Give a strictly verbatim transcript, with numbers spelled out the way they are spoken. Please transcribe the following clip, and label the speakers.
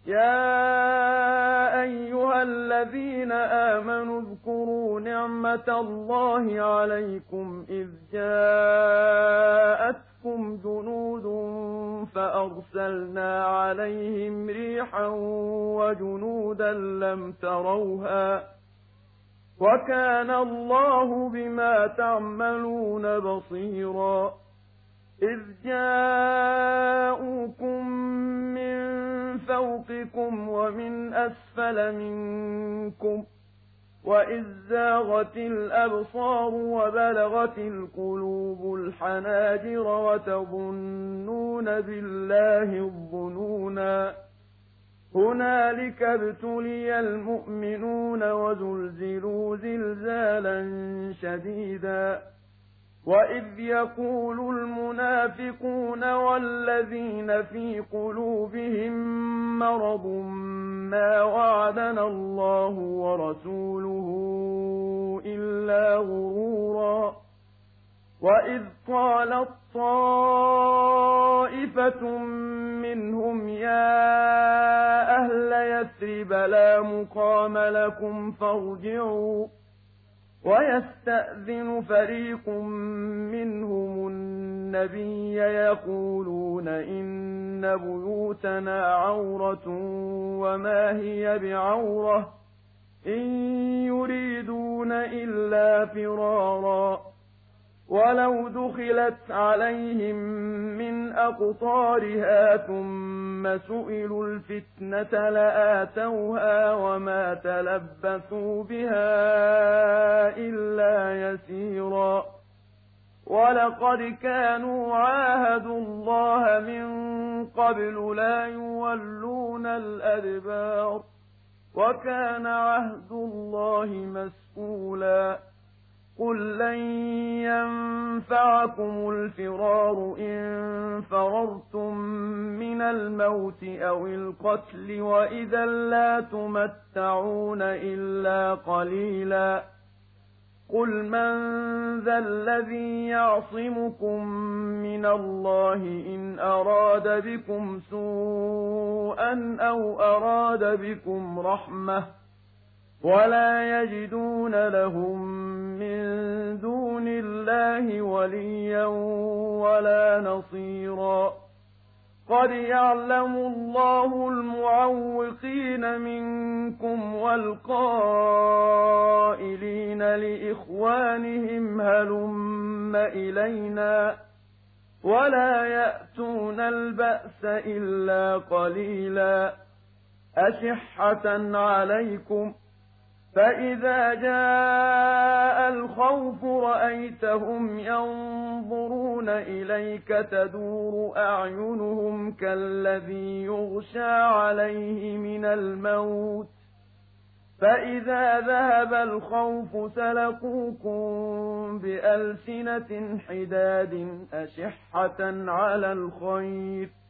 Speaker 1: يا أيها الذين آمنوا اذكروا نعمة الله عليكم إذ جاءتكم جنود فأرسلنا عليهم ريحا وجنودا لم تروها وكان الله بما تعملون بصيرا إذ جاءوكم من فوقكم ومن أسفل منكم وإذ زاغت الأبصار وبلغت القلوب الحناجر وتظنون بالله الظنونا هنالك ابتلي المؤمنون وزلزلوا زلزالا شديدا وإذ يقول المنافقون والذين في قلوبهم مرض ما وعدنا الله ورسوله إلا غرورا وإذ قالت طائفة منهم يا أهل يثرب لا مقام لكم فارجعوا ويستأذن فريق منهم النبي يقولون إن بيوتنا عورة وما هي بعورة إن يريدون إلا فرارا ولو دخلت عليهم من أقطارها ثم سئلوا الفتنة لآتوها وما تلبثوا بها إلا يسيرا ولقد كانوا عاهدوا الله من قبل لا يولون الأدبار وكان عهد الله مسئولا قل لن ينفعكم الفرار إن فررتم من الموت أو القتل وإذا لا تمتعون إلا قليلا قل من ذا الذي يعصمكم من الله إن أراد بكم سوءا أو أراد بكم رحمة ولا يجدون لهم من دون الله وليا ولا نصيرا قد يعلم الله المعوقين منكم والقائلين لإخوانهم هلم إلينا ولا يأتون البأس إلا قليلا أشحة عليكم فإذا جاء الخوف رأيتهم ينظرون إليك تدور أعينهم كالذي يغشى عليه من الموت فإذا ذهب الخوف سلقوكم بألسنة حداد أشحة على الخير